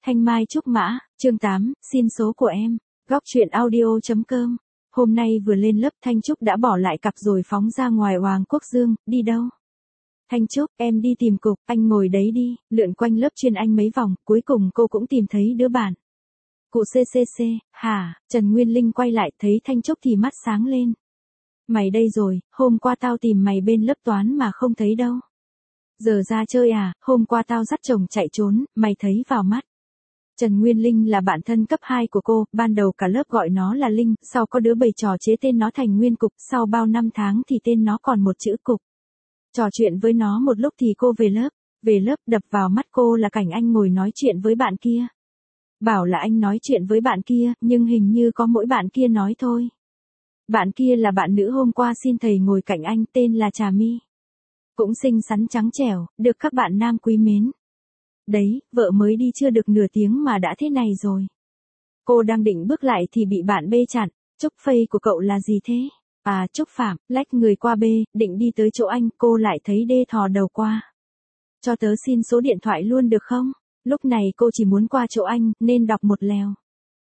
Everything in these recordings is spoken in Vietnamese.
Thanh Mai Trúc Mã, chương 8, xin số của em. Góc truyện audio.com. Hôm nay vừa lên lớp Thanh Trúc đã bỏ lại cặp rồi phóng ra ngoài Hoàng Quốc Dương, đi đâu? Thanh Trúc, em đi tìm cục, anh ngồi đấy đi, lượn quanh lớp chuyên Anh mấy vòng, cuối cùng cô cũng tìm thấy đứa bạn. Cụ CCC, hả? Trần Nguyên Linh quay lại thấy Thanh Trúc thì mắt sáng lên. Mày đây rồi, hôm qua tao tìm mày bên lớp toán mà không thấy đâu. Giờ ra chơi à, hôm qua tao dắt chồng chạy trốn, mày thấy vào mắt. Trần Nguyên Linh là bạn thân cấp 2 của cô, ban đầu cả lớp gọi nó là Linh, sau có đứa bày trò chế tên nó thành Nguyên Cục, sau bao năm tháng thì tên nó còn một chữ Cục. Trò chuyện với nó một lúc thì cô về lớp đập vào mắt cô là cảnh anh ngồi nói chuyện với bạn kia. Bảo là anh nói chuyện với bạn kia, nhưng hình như có mỗi bạn kia nói thôi. Bạn kia là bạn nữ hôm qua xin thầy ngồi cạnh anh, tên là Trà My. Cũng xinh xắn trắng trẻo, được các bạn nam quý mến. Đấy, vợ mới đi chưa được nửa tiếng mà đã thế này rồi. Cô đang định bước lại thì bị bạn B chặn. Trúc Phây của cậu là gì thế? À, Trúc Phạm, lách người qua B, định đi tới chỗ anh, cô lại thấy D thò đầu qua. Cho tớ xin số điện thoại luôn được không? Lúc này cô chỉ muốn qua chỗ anh, nên đọc một lèo.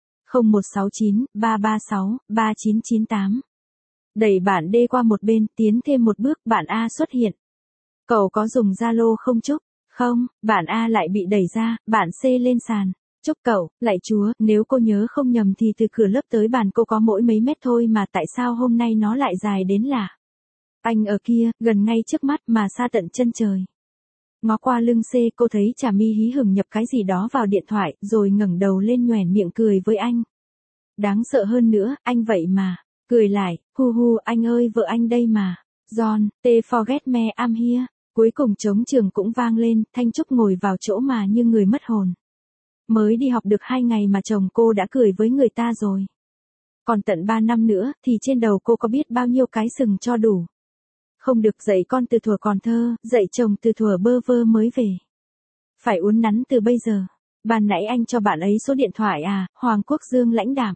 0169 336 3998. Đẩy bạn D qua một bên, tiến thêm một bước, bạn A xuất hiện. Cậu có dùng Zalo không Trúc? Không, bạn A lại bị đẩy ra, bạn C lên sàn. Trúc cậu, lạy chúa, nếu cô nhớ không nhầm thì từ cửa lớp tới bàn cô có mỗi mấy mét thôi mà tại sao hôm nay nó lại dài đến lạ. Anh ở kia, gần ngay trước mắt mà xa tận chân trời. Ngó qua lưng C, cô thấy Trà My hí hửng nhập cái gì đó vào điện thoại, rồi ngẩng đầu lên nhoẻn miệng cười với anh. Đáng sợ hơn nữa, anh vậy mà. Cười lại, hu hu, anh ơi vợ anh đây mà. John, forget me I'm here. Cuối cùng trống trường cũng vang lên, Thanh Trúc ngồi vào chỗ mà như người mất hồn. Mới đi học được 2 ngày mà chồng cô đã cười với người ta rồi. Còn tận 3 năm nữa thì trên đầu cô có biết bao nhiêu cái sừng cho đủ. Không được dạy con từ thuở còn thơ, dạy chồng từ thuở bơ vơ mới về. Phải uốn nắn từ bây giờ. Ban nãy anh cho bạn ấy số điện thoại à? Hoàng Quốc Dương lãnh đạm.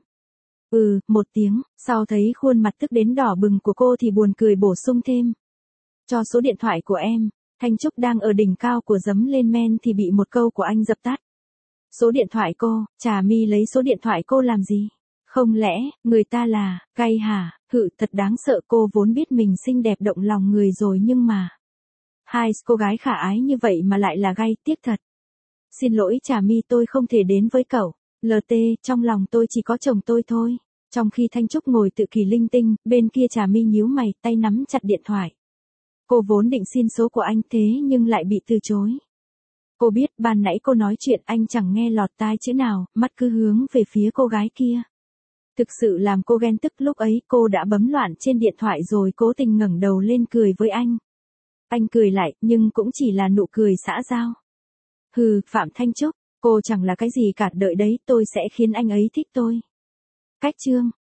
Một tiếng, sau thấy khuôn mặt tức đến đỏ bừng của cô thì buồn cười bổ sung thêm. Cho số điện thoại của em. Thanh Trúc đang ở đỉnh cao của dấm lên men thì bị một câu của anh dập tắt. Số điện thoại cô, Trà My lấy số điện thoại cô làm gì? Không lẽ, người ta là, gay hả? Thật đáng sợ, cô vốn biết mình xinh đẹp động lòng người rồi nhưng mà. Hai cô gái khả ái như vậy mà lại là gay, tiếc thật. Xin lỗi Trà My, tôi không thể đến với cậu. LT, trong lòng tôi chỉ có chồng tôi thôi. Trong khi Thanh Trúc ngồi tự kỷ linh tinh, bên kia Trà My nhíu mày, tay nắm chặt điện thoại. Cô vốn định xin số của anh thế nhưng lại bị từ chối. Cô biết ban nãy cô nói chuyện anh chẳng nghe lọt tai chữ nào, mắt cứ hướng về phía cô gái kia. Thực sự làm cô ghen tức, lúc ấy cô đã bấm loạn trên điện thoại rồi cố tình ngẩng đầu lên cười với anh. Anh cười lại, nhưng cũng chỉ là nụ cười xã giao. Phạm Thanh Trúc, cô chẳng là cái gì cả, đợi đấy, tôi sẽ khiến anh ấy thích tôi. Cách chương